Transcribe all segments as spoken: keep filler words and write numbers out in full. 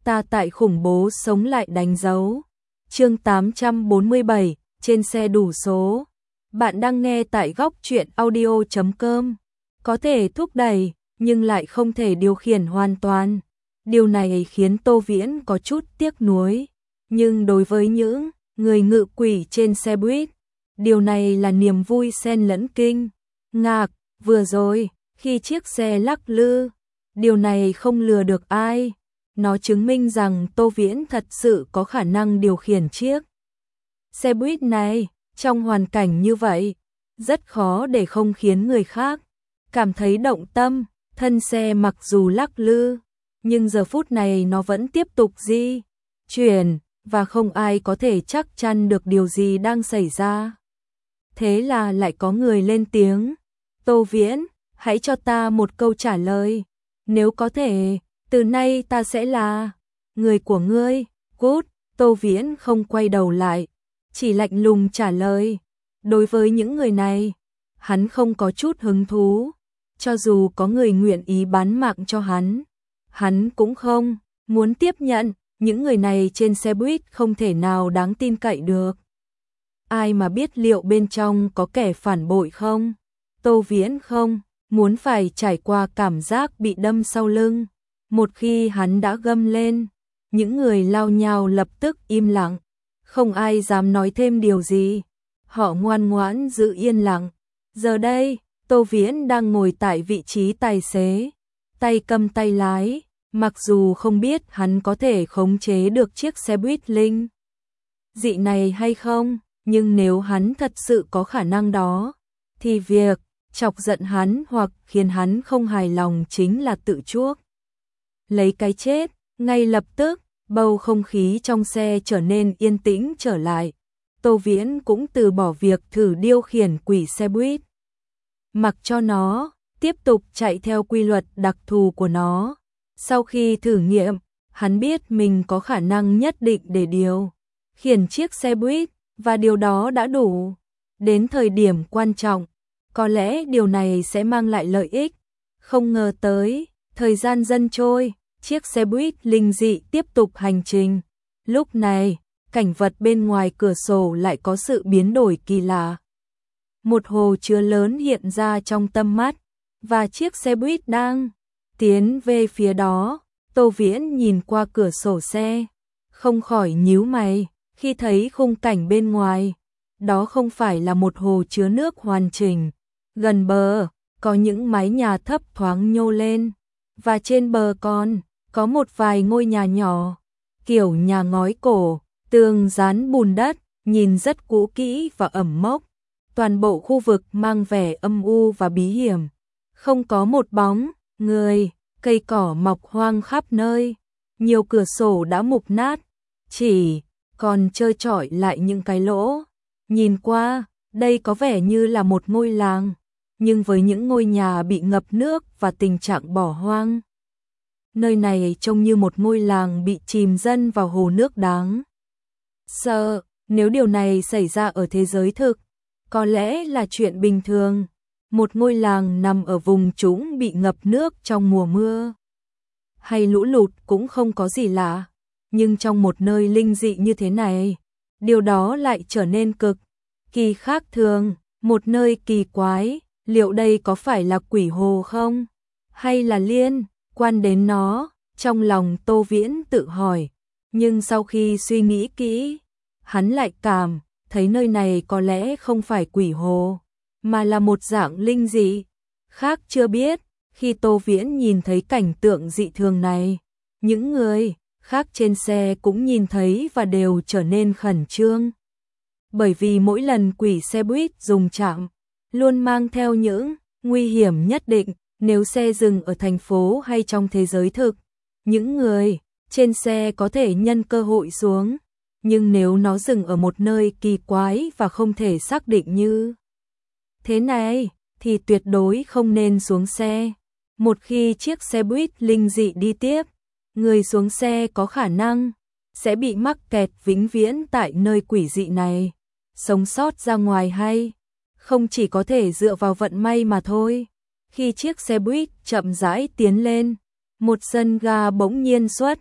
ta tại khủng bố sống lại đánh dấu. Chương tám trăm bốn mươi bảy, trên xe đủ số. Bạn đang nghe tại góc truyện audio chấm com. Có thể thúc đẩy, nhưng lại không thể điều khiển hoàn toàn. Điều này khiến Tô Viễn có chút tiếc nuối. Nhưng đối với những người ngự quỷ trên xe buýt, điều này là niềm vui xen lẫn kinh ngạc. Vừa rồi, khi chiếc xe lắc lư, điều này không lừa được ai. Nó chứng minh rằng Tô Viễn thật sự có khả năng điều khiển chiếc xe buýt này. Trong hoàn cảnh như vậy, rất khó để không khiến người khác cảm thấy động tâm. Thân xe mặc dù lắc lư, nhưng giờ phút này nó vẫn tiếp tục di chuyển, và không ai có thể chắc chắn được điều gì đang xảy ra. Thế là lại có người lên tiếng. Tô Viễn, hãy cho ta một câu trả lời. Nếu có thể, từ nay ta sẽ là người của ngươi. Cút. Tô Viễn không quay đầu lại, chỉ lạnh lùng trả lời. Đối với những người này, hắn không có chút hứng thú. Cho dù có người nguyện ý bán mạng cho hắn, hắn cũng không muốn tiếp nhận. Những người này trên xe buýt không thể nào đáng tin cậy được. Ai mà biết liệu bên trong có kẻ phản bội không? Tô Viễn không muốn phải trải qua cảm giác bị đâm sau lưng. Một khi hắn đã gầm lên, những người lao nhào lập tức im lặng. Không ai dám nói thêm điều gì. Họ ngoan ngoãn giữ yên lặng. Giờ đây, Tô Viễn đang ngồi tại vị trí tài xế, tay cầm tay lái. Mặc dù không biết hắn có thể khống chế được chiếc xe buýt linh dị này hay không, nhưng nếu hắn thật sự có khả năng đó, thì việc chọc giận hắn hoặc khiến hắn không hài lòng chính là tự chuốc lấy cái chết. Ngay lập tức, bầu không khí trong xe trở nên yên tĩnh trở lại. Tô Viễn cũng từ bỏ việc thử điều khiển quỷ xe buýt, mặc cho nó tiếp tục chạy theo quy luật đặc thù của nó. Sau khi thử nghiệm, hắn biết mình có khả năng nhất định để điều khiển chiếc xe buýt, và điều đó đã đủ. Đến thời điểm quan trọng, có lẽ điều này sẽ mang lại lợi ích. Không ngờ tới, thời gian dần trôi, chiếc xe buýt linh dị tiếp tục hành trình. Lúc này, cảnh vật bên ngoài cửa sổ lại có sự biến đổi kỳ lạ. Một hồ chứa lớn hiện ra trong tầm mắt, và chiếc xe buýt đang tiến về phía đó. Tô Viễn nhìn qua cửa sổ xe, không khỏi nhíu mày khi thấy khung cảnh bên ngoài. Đó không phải là một hồ chứa nước hoàn chỉnh. Gần bờ, có những mái nhà thấp thoáng nhô lên, và trên bờ còn có một vài ngôi nhà nhỏ, kiểu nhà ngói cổ, tường dán bùn đất, nhìn rất cũ kỹ và ẩm mốc. Toàn bộ khu vực mang vẻ âm u và bí hiểm. Không có một bóng người, cây cỏ mọc hoang khắp nơi. Nhiều cửa sổ đã mục nát, chỉ còn trơ trọi lại những cái lỗ. Nhìn qua, đây có vẻ như là một ngôi làng, nhưng với những ngôi nhà bị ngập nước và tình trạng bỏ hoang, nơi này trông như một ngôi làng bị chìm dần vào hồ nước đáng sợ. Nếu điều này xảy ra ở thế giới thực, có lẽ là chuyện bình thường. Một ngôi làng nằm ở vùng trũng bị ngập nước trong mùa mưa hay lũ lụt cũng không có gì lạ. Nhưng trong một nơi linh dị như thế này, điều đó lại trở nên cực kỳ khác thường. Một nơi kỳ quái. Liệu đây có phải là quỷ hồ không? Hay là liên quan đến nó? Trong lòng Tô Viễn tự hỏi. Nhưng sau khi suy nghĩ kỹ, hắn lại cảm thấy nơi này có lẽ không phải quỷ hồ, mà là một dạng linh dị khác chưa biết. Khi Tô Viễn nhìn thấy cảnh tượng dị thường này, những người khác trên xe cũng nhìn thấy và đều trở nên khẩn trương. Bởi vì mỗi lần quỷ xe buýt dùng chạm, luôn mang theo những nguy hiểm nhất định. Nếu xe dừng ở thành phố hay trong thế giới thực, những người trên xe có thể nhân cơ hội xuống. Nhưng nếu nó dừng ở một nơi kỳ quái và không thể xác định như thế này, thì tuyệt đối không nên xuống xe. Một khi chiếc xe buýt linh dị đi tiếp, người xuống xe có khả năng sẽ bị mắc kẹt vĩnh viễn tại nơi quỷ dị này. Sống sót ra ngoài hay không chỉ có thể dựa vào vận may mà thôi. Khi chiếc xe buýt chậm rãi tiến lên, một sân ga bỗng nhiên xuất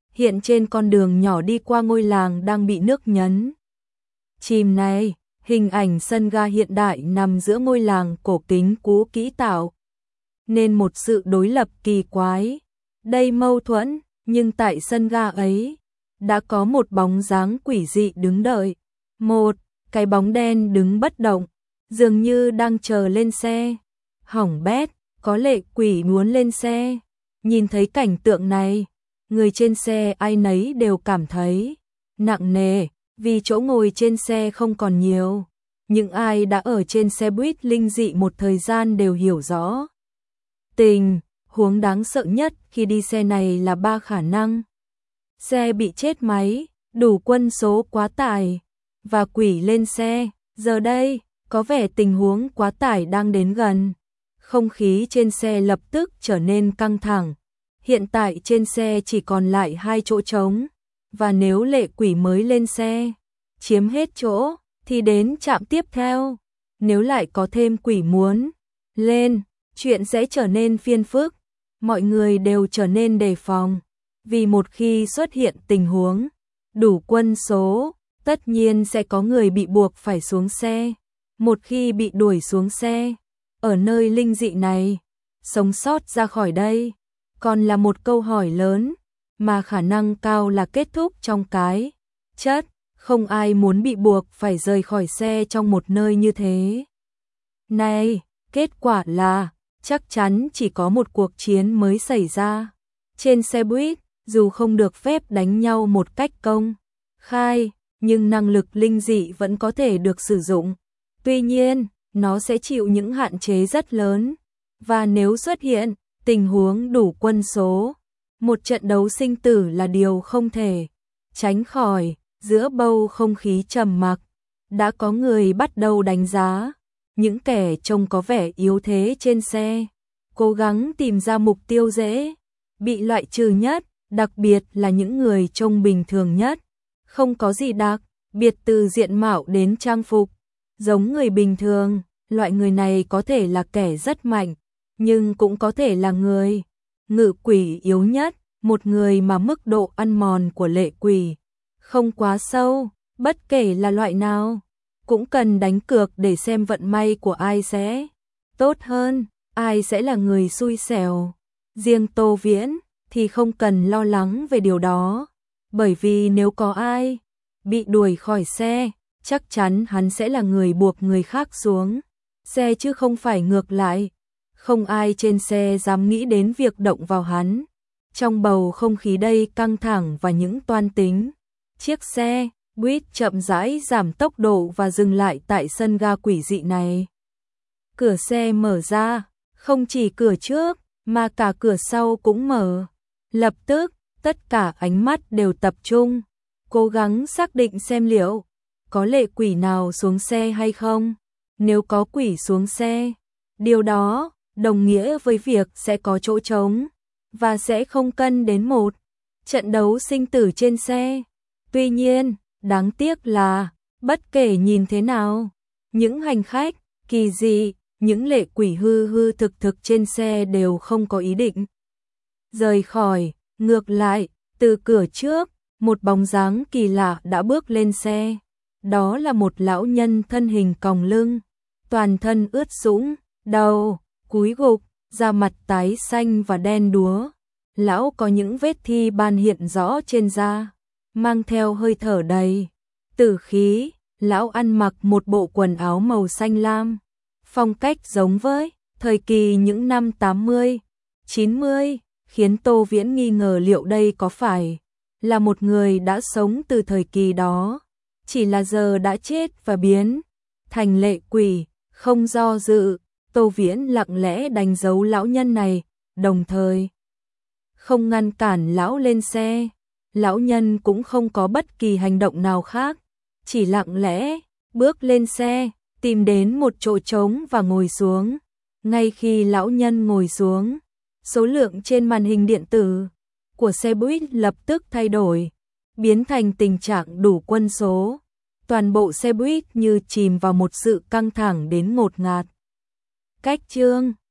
hiện trên con đường nhỏ đi qua ngôi làng đang bị nước nhấn chìm này. Hình ảnh sân ga hiện đại nằm giữa ngôi làng cổ kính cũ kỹ tạo nên một sự đối lập kỳ quái, đầy mâu thuẫn, nhưng tại sân ga ấy đã có một bóng dáng quỷ dị đứng đợi. Một cái bóng đen đứng bất động, dường như đang chờ lên xe. Hỏng bét, có lệ quỷ muốn lên xe. Nhìn thấy cảnh tượng này, người trên xe ai nấy đều cảm thấy nặng nề, vì chỗ ngồi trên xe không còn nhiều. Những ai đã ở trên xe buýt linh dị một thời gian đều hiểu rõ. Tình huống đáng sợ nhất khi đi xe này là ba khả năng. Xe bị chết máy, đủ quân số quá tải, và quỷ lên xe. Giờ đây, có vẻ tình huống quá tải đang đến gần. Không khí trên xe lập tức trở nên căng thẳng. Hiện tại trên xe chỉ còn lại hai chỗ trống, và nếu lệ quỷ mới lên xe, chiếm hết chỗ, thì đến trạm tiếp theo, nếu lại có thêm quỷ muốn lên, chuyện sẽ trở nên phiền phức. Mọi người đều trở nên đề phòng, vì một khi xuất hiện tình huống đủ quân số, tất nhiên sẽ có người bị buộc phải xuống xe. Một khi bị đuổi xuống xe, ở nơi linh dị này, sống sót ra khỏi đây còn là một câu hỏi lớn, mà khả năng cao là kết thúc trong cái chết. Không ai muốn bị buộc phải rời khỏi xe trong một nơi như thế. Này, kết quả là chắc chắn chỉ có một cuộc chiến mới xảy ra. Trên xe buýt, dù không được phép đánh nhau một cách công khai, nhưng năng lực linh dị vẫn có thể được sử dụng. Tuy nhiên, nó sẽ chịu những hạn chế rất lớn. Và nếu xuất hiện tình huống đủ quân số, một trận đấu sinh tử là điều không thể tránh khỏi. Giữa bầu không khí trầm mặc, đã có người bắt đầu đánh giá những kẻ trông có vẻ yếu thế trên xe, cố gắng tìm ra mục tiêu dễ bị loại trừ nhất, đặc biệt là những người trông bình thường nhất, không có gì đặc biệt từ diện mạo đến trang phục, giống người bình thường. Loại người này có thể là kẻ rất mạnh, nhưng cũng có thể là người ngự quỷ yếu nhất, một người mà mức độ ăn mòn của lệ quỷ không quá sâu. Bất kể là loại nào, cũng cần đánh cược để xem vận may của ai sẽ tốt hơn, ai sẽ là người xui xẻo. Riêng Tô Viễn thì không cần lo lắng về điều đó, bởi vì nếu có ai bị đuổi khỏi xe, chắc chắn hắn sẽ là người buộc người khác xuống xe chứ không phải ngược lại. Không ai trên xe dám nghĩ đến việc động vào hắn. Trong bầu không khí đầy căng thẳng và những toan tính, chiếc xe buýt chậm rãi giảm tốc độ và dừng lại tại sân ga quỷ dị này. Cửa xe mở ra, không chỉ cửa trước mà cả cửa sau cũng mở. Lập tức, tất cả ánh mắt đều tập trung, cố gắng xác định xem liệu có lệ quỷ nào xuống xe hay không. Nếu có quỷ xuống xe, điều đó đồng nghĩa với việc sẽ có chỗ trống và sẽ không cân đến một trận đấu sinh tử trên xe. Tuy nhiên, đáng tiếc là, bất kể nhìn thế nào, những hành khách kỳ dị, những lệ quỷ hư hư thực thực trên xe đều không có ý định rời khỏi. Ngược lại, từ cửa trước, một bóng dáng kỳ lạ đã bước lên xe. Đó là một lão nhân thân hình còng lưng, toàn thân ướt sũng, đầu cúi gục, da mặt tái xanh và đen đúa. Lão có những vết thi ban hiện rõ trên da, mang theo hơi thở đầy tử khí. Lão ăn mặc một bộ quần áo màu xanh lam, phong cách giống với thời kỳ những năm tám mươi, chín mươi, khiến Tô Viễn nghi ngờ liệu đây có phải là một người đã sống từ thời kỳ đó, chỉ là giờ đã chết và biến thành lệ quỷ. Không do dự, Tô Viễn lặng lẽ đánh dấu lão nhân này, đồng thời không ngăn cản lão lên xe. Lão nhân cũng không có bất kỳ hành động nào khác, chỉ lặng lẽ bước lên xe, tìm đến một chỗ trống và ngồi xuống. Ngay khi lão nhân ngồi xuống, số lượng trên màn hình điện tử của xe buýt lập tức thay đổi, biến thành tình trạng đủ quân số. Toàn bộ xe buýt như chìm vào một sự căng thẳng đến ngột ngạt. Cách chương